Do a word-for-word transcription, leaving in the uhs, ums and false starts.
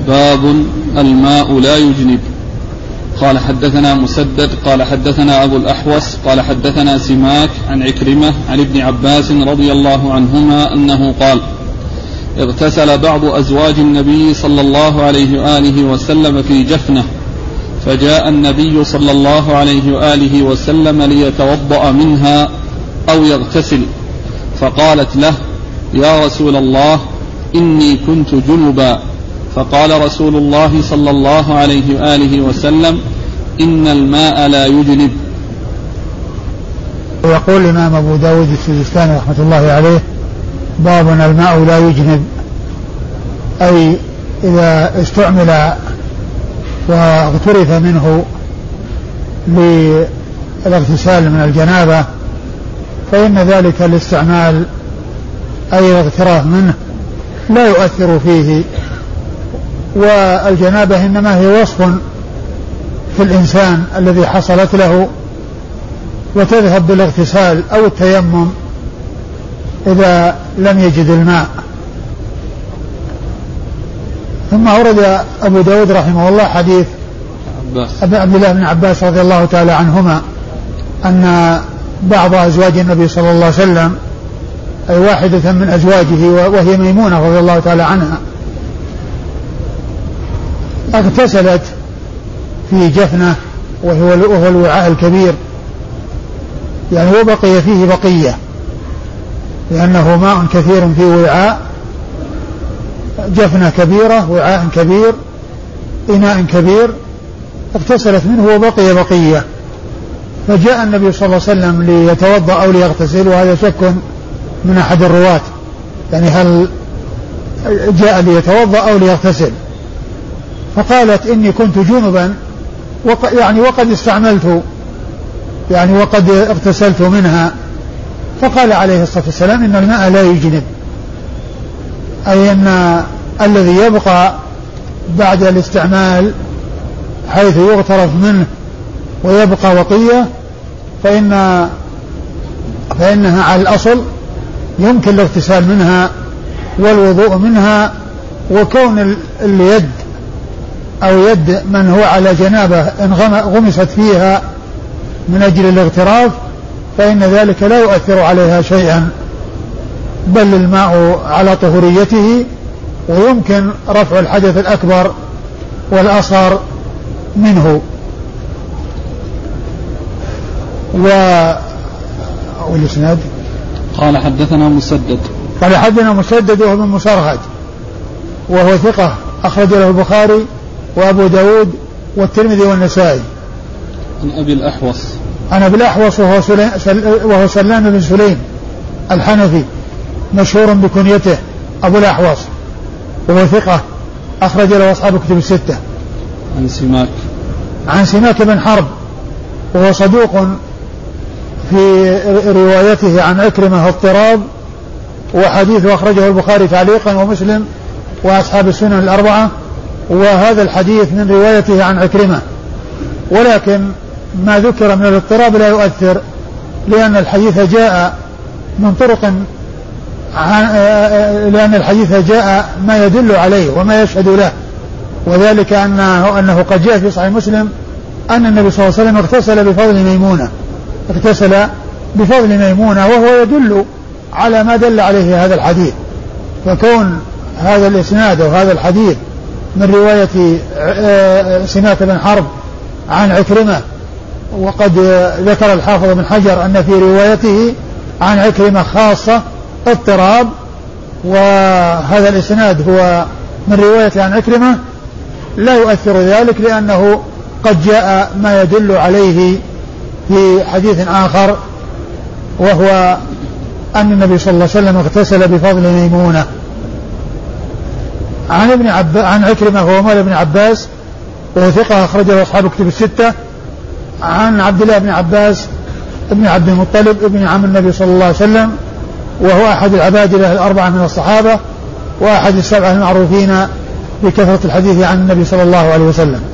باب الماء لا يجنب. قال حدثنا مسدد قال حدثنا أبو الأحوص قال حدثنا سماك عن عكرمة عن ابن عباس رضي الله عنهما أنه قال اغتسل بعض أزواج النبي صلى الله عليه وآله وسلم في جفنة، فجاء النبي صلى الله عليه وآله وسلم ليتوضأ منها أو يغتسل، فقالت له يا رسول الله إني كنت جنبا، فقال رسول الله صلى الله عليه وآله وسلم إن الماء لا يجنب. ويقول الإمام أبو داود السجستاني رحمة الله عليه باب الماء لا يجنب، أي إذا استعمل واغترف منه للاغتسال من الجنابة فإن ذلك الاستعمال أي الاغتراف منه لا يؤثر فيه، والجنابة إنما هي وصف في الإنسان الذي حصلت له وتذهب بالاغتسال أو التيمم إذا لم يجد الماء. ثم أورد أبو داود رحمه الله حديث أبي عبد الله بن عباس رضي الله تعالى عنهما أن بعض أزواج النبي صلى الله عليه وسلم أي واحدة من أزواجه وهي ميمونة رضي الله تعالى عنها اغتسلت في جفنة وهو الوعاء الكبير، يعني وبقي فيه بقية لأنه ماء كثير في وعاء، جفنة كبيرة وعاء كبير إناء كبير، اغتسلت منه وبقي بقية، فجاء النبي صلى الله عليه وسلم ليتوضأ أو ليغتسل، وهذا شك من أحد الرواة يعني هل جاء ليتوضأ أو ليغتسل، فقالت إني كنت جنبا وق يعني وقد استعملت يعني وقد اغتسلت منها، فقال عليه الصلاة والسلام إن الماء لا يجنب، أي أن الذي يبقى بعد الاستعمال حيث يغترف منه ويبقى بقية فإن فإنها على الأصل يمكن الاغتسال منها والوضوء منها، وكون اليد أو يد من هو على جنابه إن غمست فيها من أجل الاغتراف فإن ذلك لا يؤثر عليها شيئا، بل الماء على طهوريته ويمكن رفع الحدث الأكبر والأصغر منه. و والإسناد قال حدثنا مسدد قال حدثنا مسدد وهو بن مسرهد وهو ثقة أخرج له البخاري وأبو داود والترمذي والنسائي. عن أبي الأحوص عن أبي الأحوص وهو, وهو سلام بن سليم الحنفي مشهور بكنيته أبو الأحوص وهو ثقة أخرج له أصحاب كتب الستة. عن سماك عن سماك بن حرب وهو صدوق في روايته عن عكرمة اضطراب، وحديثه أخرجه البخاري تعليقا ومسلم وأصحاب السنن الأربعة، وهذا الحديث من روايته عن عكرمة، ولكن ما ذكر من الاضطراب لا يؤثر لأن الحديث جاء من طرق لأن الحديث جاء ما يدل عليه وما يشهد له، وذلك أنه, أنه قد جاء في صحيح مسلم أن النبي صلى الله عليه وسلم اغتسل بفضل ميمونة اغتسل بفضل ميمونة وهو يدل على ما دل عليه هذا الحديث، فكون هذا الإسناد وهذا الحديث من رواية سماك بن حرب عن عكرمة، وقد ذكر الحافظ بن حجر أن في روايته عن عكرمة خاصة اضطراب، وهذا الإسناد هو من رواية عن عكرمة لا يؤثر ذلك لأنه قد جاء ما يدل عليه في حديث آخر، وهو أن النبي صلى الله عليه وسلم اغتسل بفضل ميمونة. عن ابن عب... عن عكرمة وهو مولى ابن عباس وهو ثقة أخرجه أصحاب كتب الستة. عن عبد الله بن عباس ابن عبد المطلب ابن عم النبي صلى الله عليه وسلم، وهو أحد العبادلة الأربعة من الصحابة وأحد السبعة المعروفين بكثرة الحديث عن النبي صلى الله عليه وسلم.